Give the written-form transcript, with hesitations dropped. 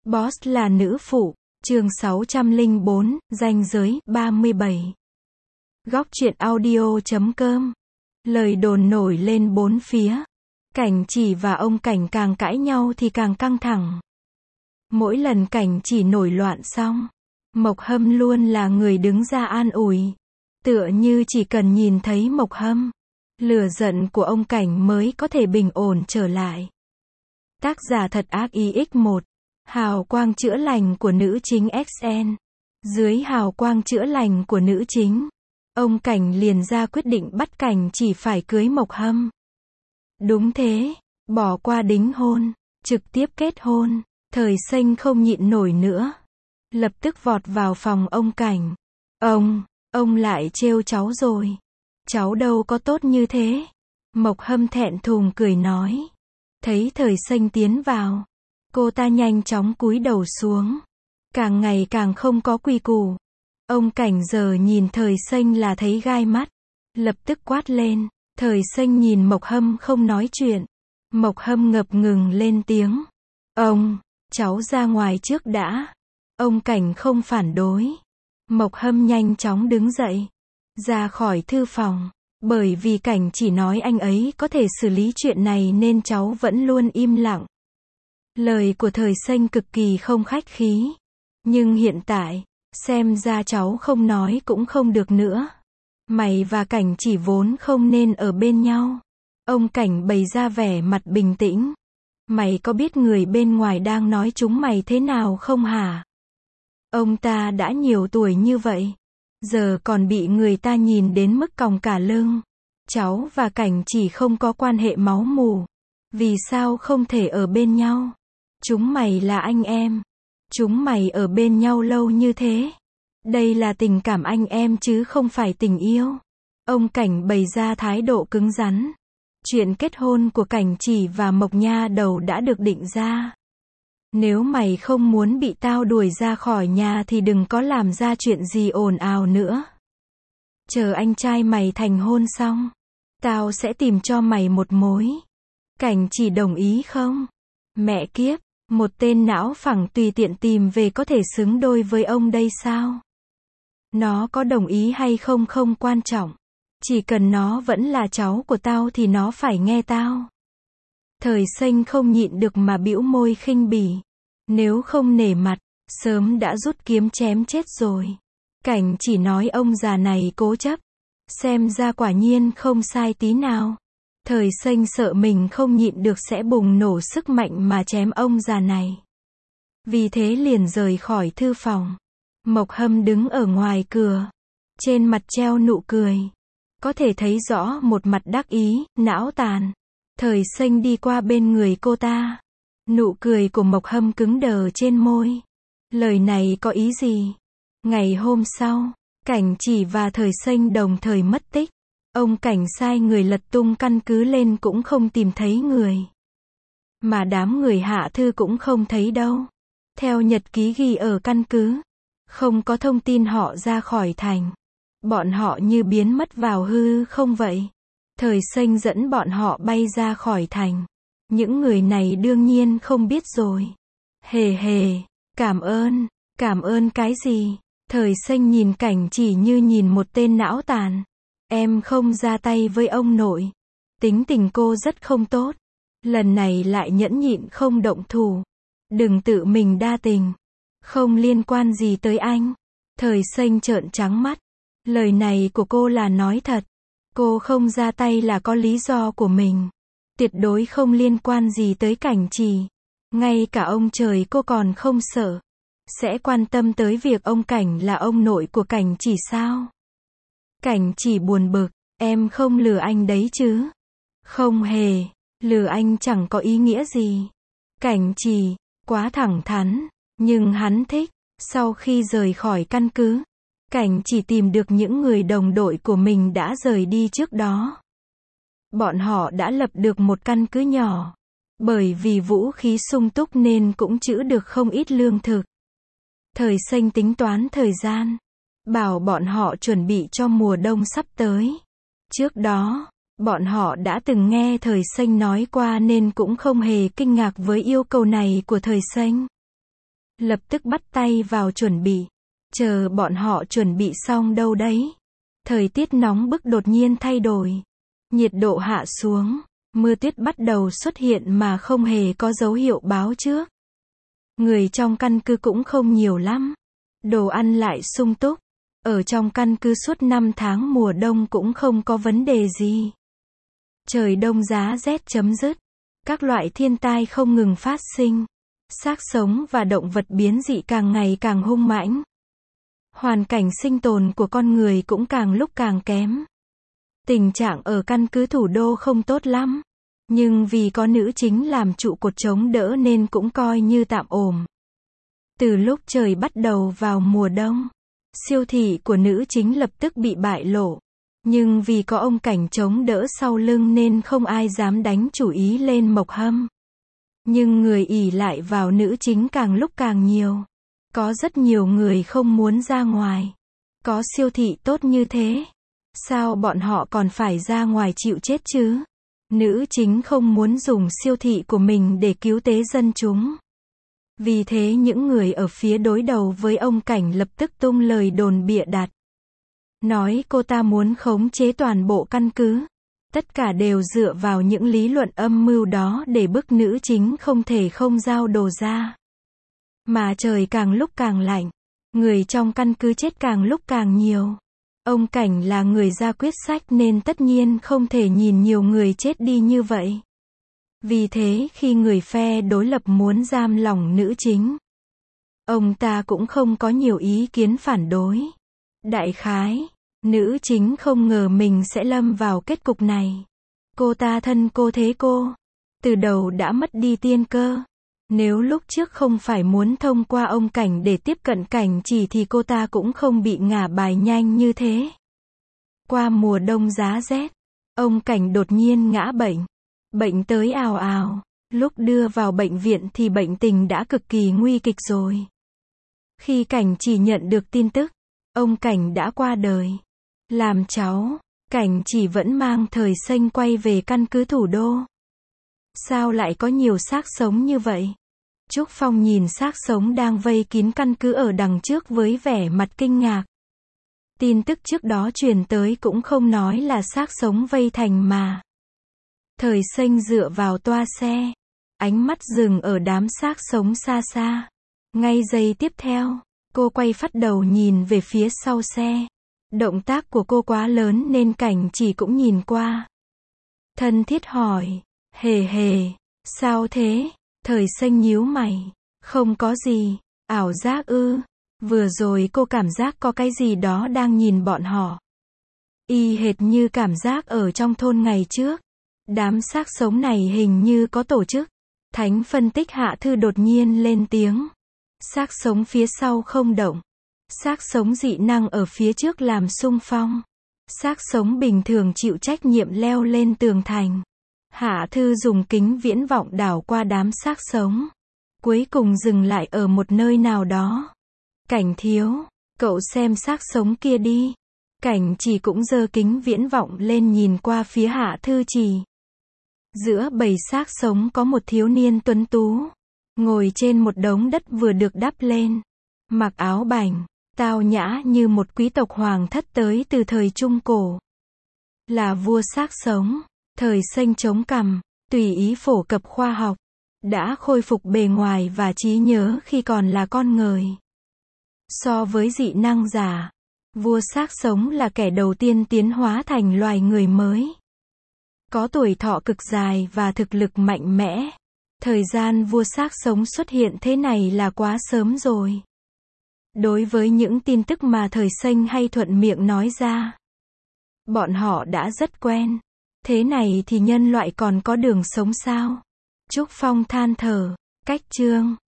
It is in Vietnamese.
Boss là nữ phụ. Chương 604, ranh giới, 37. Góc truyện audio.com. Lời đồn nổi lên bốn phía. Cảnh Chỉ và ông Cảnh càng cãi nhau thì càng căng thẳng. Mỗi lần Cảnh Chỉ nổi loạn xong, Mộc Hâm luôn là người đứng ra an ủi. Tựa như chỉ cần nhìn thấy Mộc Hâm, lửa giận của ông Cảnh mới có thể bình ổn trở lại. Tác giả Thật Ác IX1. Hào quang chữa lành của nữ chính XN. Dưới hào quang chữa lành của nữ chính, ông Cảnh liền ra quyết định bắt Cảnh Chỉ phải cưới Mộc Hâm. Đúng thế, bỏ qua đính hôn, trực tiếp kết hôn. Thời Xanh không nhịn nổi nữa, lập tức vọt vào phòng ông Cảnh. Ông lại trêu cháu rồi. Cháu đâu có tốt như thế. Mộc Hâm thẹn thùng cười nói. Thấy Thời Xanh tiến vào, cô ta nhanh chóng cúi đầu xuống. Càng ngày càng không có quy củ. Ông Cảnh giờ nhìn Thời Xanh là thấy gai mắt. Lập tức quát lên. Thời Xanh nhìn Mộc Hâm không nói chuyện. Mộc Hâm ngập ngừng lên tiếng. Cháu ra ngoài trước đã. Ông Cảnh không phản đối. Mộc Hâm nhanh chóng đứng dậy, ra khỏi thư phòng. Bởi vì Cảnh Chỉ nói anh ấy có thể xử lý chuyện này nên cháu vẫn luôn im lặng. Lời của Thời Xanh cực kỳ không khách khí. Nhưng hiện tại, xem ra cháu không nói cũng không được nữa. Mày và Cảnh Chỉ vốn không nên ở bên nhau. Ông Cảnh bày ra vẻ mặt bình tĩnh. Mày có biết người bên ngoài đang nói chúng mày thế nào không hả? Ông ta đã nhiều tuổi như vậy, giờ còn bị người ta nhìn đến mức còng cả lưng. Cháu và Cảnh Chỉ không có quan hệ máu mủ. Vì sao không thể ở bên nhau? Chúng mày là anh em. Chúng mày ở bên nhau lâu như thế. Đây là tình cảm anh em chứ không phải tình yêu. Ông Cảnh bày ra thái độ cứng rắn. Chuyện kết hôn của Cảnh Chỉ và Mộc Nha Đầu đã được định ra. Nếu mày không muốn bị tao đuổi ra khỏi nhà thì đừng có làm ra chuyện gì ồn ào nữa. Chờ anh trai mày thành hôn xong, tao sẽ tìm cho mày một mối. Cảnh Chỉ đồng ý không? Mẹ kiếp, một tên não phẳng tùy tiện tìm về có thể xứng đôi với ông đây sao? Nó có đồng ý hay không không quan trọng. Chỉ cần nó vẫn là cháu của tao thì nó phải nghe tao. Thời Xanh không nhịn được mà bĩu môi khinh bỉ. Nếu không nể mặt, sớm đã rút kiếm chém chết rồi. Cảnh Chỉ nói ông già này cố chấp. Xem ra quả nhiên không sai tí nào. Thời Xanh sợ mình không nhịn được sẽ bùng nổ sức mạnh mà chém ông già này. Vì thế liền rời khỏi thư phòng. Mộc Hâm đứng ở ngoài cửa. Trên mặt treo nụ cười. Có thể thấy rõ một mặt đắc ý, não tàn. Thời Xanh đi qua bên người cô ta. Nụ cười của Mộc Hâm cứng đờ trên môi. Lời này có ý gì? Ngày hôm sau, Cảnh Chỉ và Thời Xanh đồng thời mất tích. Ông Cảnh sai người lật tung căn cứ lên cũng không tìm thấy người. Mà đám người hạ thư cũng không thấy đâu. Theo nhật ký ghi ở căn cứ, không có thông tin họ ra khỏi thành. Bọn họ như biến mất vào hư không vậy. Thời Xanh dẫn bọn họ bay ra khỏi thành. Những người này đương nhiên không biết rồi. Hề hề, cảm ơn cái gì? Thời Xanh nhìn Cảnh Chỉ như nhìn một tên não tàn. Em không ra tay với ông nội. Tính tình cô rất không tốt. Lần này lại nhẫn nhịn không động thủ. Đừng tự mình đa tình. Không liên quan gì tới anh. Thời Xanh trợn trắng mắt. Lời này của cô là nói thật. Cô không ra tay là có lý do của mình. Tuyệt đối không liên quan gì tới Cảnh Chỉ. Ngay cả ông trời cô còn không sợ. Sẽ quan tâm tới việc ông Cảnh là ông nội của Cảnh Chỉ sao? Cảnh Chỉ buồn bực. Em không lừa anh đấy chứ? Không hề. Lừa anh chẳng có ý nghĩa gì. Cảnh Chỉ quá thẳng thắn. Nhưng hắn thích. Sau khi rời khỏi căn cứ, Cảnh Chỉ tìm được những người đồng đội của mình đã rời đi trước đó. Bọn họ đã lập được một căn cứ nhỏ. Bởi vì vũ khí sung túc nên cũng trữ được không ít lương thực. Thời Xanh tính toán thời gian. Bảo bọn họ chuẩn bị cho mùa đông sắp tới. Trước đó, bọn họ đã từng nghe Thời Xanh nói qua nên cũng không hề kinh ngạc với yêu cầu này của Thời Xanh. lập tức bắt tay vào chuẩn bị. Chờ bọn họ chuẩn bị xong đâu đấy. Thời tiết nóng bức đột nhiên thay đổi. Nhiệt độ hạ xuống, mưa tuyết bắt đầu xuất hiện mà không hề có dấu hiệu báo trước. Người trong căn cứ cũng không nhiều lắm. Đồ ăn lại sung túc. Ở trong căn cứ suốt 5 tháng mùa đông cũng không có vấn đề gì. Trời đông giá rét chấm dứt. Các loại thiên tai không ngừng phát sinh. Xác sống và động vật biến dị càng ngày càng hung mãnh. Hoàn cảnh sinh tồn của con người cũng càng lúc càng kém. Tình trạng ở căn cứ thủ đô không tốt lắm. Nhưng vì có nữ chính làm trụ cột chống đỡ nên cũng coi như tạm ổn. Từ lúc trời bắt đầu vào mùa đông, siêu thị của nữ chính lập tức bị bại lộ. Nhưng vì có ông Cảnh chống đỡ sau lưng nên không ai dám đánh chủ ý lên Mộc Hâm. Nhưng người ỷ lại vào nữ chính càng lúc càng nhiều. Có rất nhiều người không muốn ra ngoài. Có siêu thị tốt như thế. Sao bọn họ còn phải ra ngoài chịu chết chứ? Nữ chính không muốn dùng siêu thị của mình để cứu tế dân chúng. Vì thế những người ở phía đối đầu với ông Cảnh lập tức tung lời đồn bịa đặt. Nói cô ta muốn khống chế toàn bộ căn cứ. Tất cả đều dựa vào những lý luận âm mưu đó để bức nữ chính không thể không giao đồ ra. Mà trời càng lúc càng lạnh. Người trong căn cứ chết càng lúc càng nhiều. Ông Cảnh là người ra quyết sách nên tất nhiên không thể nhìn nhiều người chết đi như vậy. Vì thế khi người phe đối lập muốn giam lỏng nữ chính, ông ta cũng không có nhiều ý kiến phản đối. Đại khái, nữ chính không ngờ mình sẽ lâm vào kết cục này. Cô ta thân cô thế cô. Từ đầu đã mất đi tiên cơ. Nếu lúc trước không phải muốn thông qua ông Cảnh để tiếp cận Cảnh Chỉ thì cô ta cũng không bị ngả bài nhanh như thế. Qua mùa đông giá rét, ông Cảnh đột nhiên ngã bệnh. Bệnh tới ào ào. Lúc đưa vào bệnh viện thì bệnh tình đã cực kỳ nguy kịch rồi. Khi Cảnh Chỉ nhận được tin tức, ông Cảnh đã qua đời. Làm cháu, Cảnh Chỉ vẫn mang Thời Xanh quay về căn cứ thủ đô. Sao lại có nhiều xác sống như vậy? Trúc Phong nhìn xác sống đang vây kín căn cứ ở đằng trước với vẻ mặt kinh ngạc. Tin tức trước đó truyền tới cũng không nói là xác sống vây thành mà. Thời Xanh dựa vào toa xe. Ánh mắt dừng ở đám xác sống xa xa. Ngay giây tiếp theo, cô quay phắt đầu nhìn về phía sau xe. Động tác của cô quá lớn nên Cảnh Chỉ cũng nhìn qua. Thân thiết hỏi. Hề hề, sao thế? Thời Xanh nhíu mày. Không có gì, ảo giác ư? Vừa rồi cô cảm giác có cái gì đó đang nhìn bọn họ. Y hệt như cảm giác ở trong thôn ngày trước. Đám xác sống này hình như có tổ chức. Thánh phân tích Hạ Thư đột nhiên lên tiếng. Xác sống phía sau không động. Xác sống dị năng ở phía trước làm xung phong. Xác sống bình thường chịu trách nhiệm leo lên tường thành. Hạ Thư dùng kính viễn vọng đảo qua đám xác sống. Cuối cùng dừng lại ở một nơi nào đó. Cảnh thiếu, cậu xem xác sống kia đi. Cảnh Chỉ cũng giơ kính viễn vọng lên nhìn qua phía Hạ Thư Chỉ. Giữa bầy xác sống có một thiếu niên tuấn tú. Ngồi trên một đống đất vừa được đắp lên. Mặc áo bảnh, tao nhã như một quý tộc hoàng thất tới từ thời Trung Cổ. Là vua xác sống. Thời Xanh chống cằm, tùy ý phổ cập khoa học. Đã khôi phục bề ngoài và trí nhớ khi còn là con người. So với dị năng giả, vua xác sống là kẻ đầu tiên tiến hóa thành loài người mới. Có tuổi thọ cực dài và thực lực mạnh mẽ. Thời gian vua xác sống xuất hiện thế này là quá sớm rồi. Đối với những tin tức mà Thời Xanh hay thuận miệng nói ra, bọn họ đã rất quen. Thế này thì nhân loại còn có đường sống sao? Trúc Phong than thở. Cách chương